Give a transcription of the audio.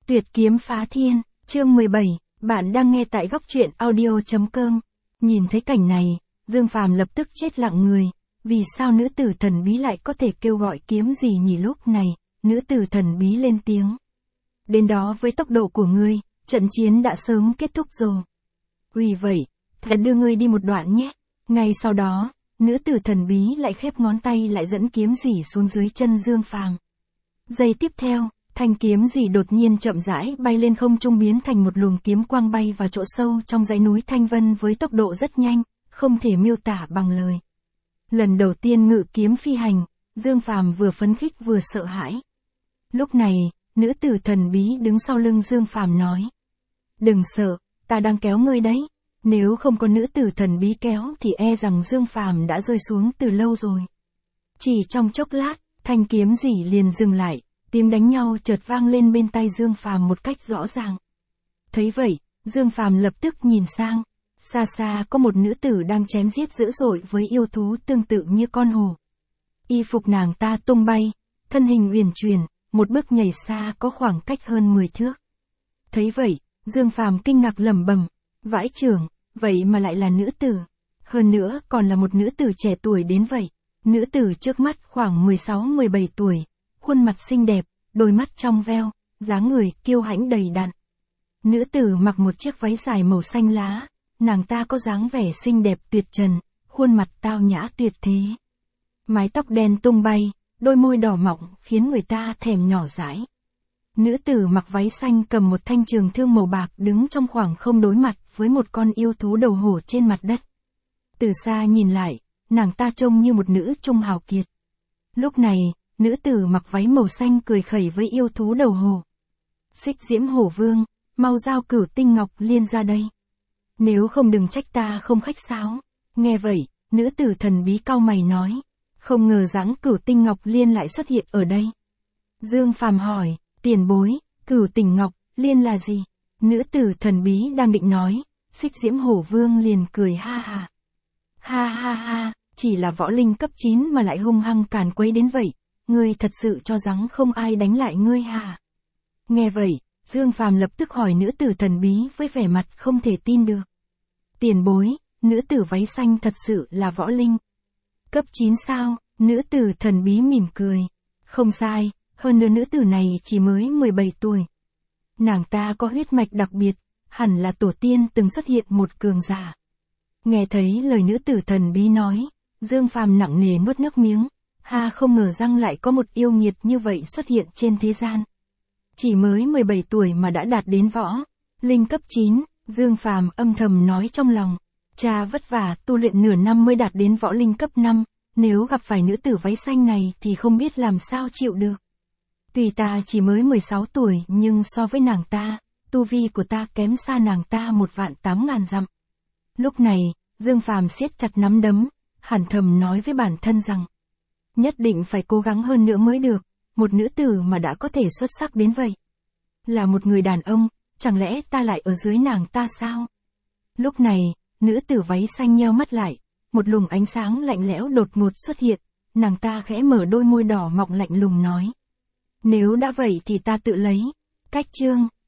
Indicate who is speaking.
Speaker 1: Tuyệt kiếm phá thiên, chương 17, bạn đang nghe tại góc truyện audio.com. Nhìn thấy cảnh này, Dương Phàm lập tức chết lặng người, vì sao nữ tử thần bí lại có thể kêu gọi kiếm gì nhỉ? Lúc này, nữ tử thần bí lên tiếng. Đến đó với tốc độ của ngươi, trận chiến đã sớm kết thúc rồi. Vì vậy, ta đưa ngươi đi một đoạn nhé. Ngay sau đó, nữ tử thần bí lại khép ngón tay lại dẫn kiếm gì xuống dưới chân Dương Phàm. Giây tiếp theo, thanh kiếm gì đột nhiên chậm rãi bay lên không trung biến thành một luồng kiếm quang bay vào chỗ sâu trong dãy núi Thanh Vân với tốc độ rất nhanh, không thể miêu tả bằng lời. Lần đầu tiên ngự kiếm phi hành, Dương Phàm vừa phấn khích vừa sợ hãi. Lúc này, nữ tử thần bí đứng sau lưng Dương Phàm nói. Đừng sợ, ta đang kéo ngươi đấy. Nếu không có nữ tử thần bí kéo thì e rằng Dương Phàm đã rơi xuống từ lâu rồi. Chỉ trong chốc lát, thanh kiếm gì liền dừng lại, tiếng đánh nhau chợt vang lên bên tai Dương Phàm một cách rõ ràng. Thấy vậy, Dương Phàm lập tức nhìn sang, xa xa có một nữ tử đang chém giết dữ dội với yêu thú tương tự như con hổ. Y phục nàng ta tung bay, thân hình uyển chuyển, một bước nhảy xa có khoảng cách hơn 10 thước. Thấy vậy, Dương Phàm kinh ngạc lẩm bẩm, vãi chưởng, vậy mà lại là nữ tử. Hơn nữa còn là một nữ tử trẻ tuổi đến vậy. Nữ tử trước mắt khoảng 16-17 tuổi, khuôn mặt xinh đẹp, đôi mắt trong veo, dáng người kiêu hãnh đầy đặn. Nữ tử mặc một chiếc váy dài màu xanh lá, nàng ta có dáng vẻ xinh đẹp tuyệt trần, khuôn mặt tao nhã tuyệt thế. Mái tóc đen tung bay, đôi môi đỏ mọng khiến người ta thèm nhỏ dãi. Nữ tử mặc váy xanh cầm một thanh trường thương màu bạc đứng trong khoảng không đối mặt với một con yêu thú đầu hổ trên mặt đất. Từ xa nhìn lại, nàng ta trông như một nữ trung hào kiệt. Lúc này, nữ tử mặc váy màu xanh cười khẩy với yêu thú đầu hổ. Xích Diễm Hổ Vương, mau giao Cửu Tinh Ngọc Liên ra đây. Nếu không đừng trách ta không khách sáo. Nghe vậy, nữ tử thần bí cau mày nói. Không ngờ dáng Cửu Tinh Ngọc Liên lại xuất hiện ở đây. Dương Phàm hỏi, tiền bối, Cửu Tinh Ngọc Liên là gì? Nữ tử thần bí đang định nói, Xích Diễm Hổ Vương liền cười ha ha. Ha ha ha, chỉ là võ linh cấp 9 mà lại hung hăng càn quấy đến vậy, ngươi thật sự cho rằng không ai đánh lại ngươi hả? Nghe vậy, Dương Phàm lập tức hỏi nữ tử thần bí với vẻ mặt không thể tin được. Tiền bối, nữ tử váy xanh thật sự là võ linh. Cấp 9 sao? Nữ tử thần bí mỉm cười. Không sai, hơn nữa nữ tử này chỉ mới 17 tuổi. Nàng ta có huyết mạch đặc biệt, hẳn là tổ tiên từng xuất hiện một cường giả. Nghe thấy lời nữ tử thần bí nói, Dương Phàm nặng nề nuốt nước miếng, không ngờ rằng lại có một yêu nghiệt như vậy xuất hiện trên thế gian. Chỉ mới 17 tuổi mà đã đạt đến võ linh cấp 9, Dương Phàm âm thầm nói trong lòng, cha vất vả tu luyện nửa năm mới đạt đến võ linh cấp 5, nếu gặp phải nữ tử váy xanh này thì không biết làm sao chịu được. Tuy ta chỉ mới 16 tuổi nhưng so với nàng ta, tu vi của ta kém xa nàng ta 1.800.000 dặm. Lúc này, Dương Phàm siết chặt nắm đấm, hẳn thầm nói với bản thân rằng, nhất định phải cố gắng hơn nữa mới được, một nữ tử mà đã có thể xuất sắc đến vậy. Là một người đàn ông, chẳng lẽ ta lại ở dưới nàng ta sao? Lúc này, nữ tử váy xanh nheo mắt lại, một luồng ánh sáng lạnh lẽo đột ngột xuất hiện, nàng ta khẽ mở đôi môi đỏ mọng lạnh lùng nói. Nếu đã vậy thì ta tự lấy. Cách chương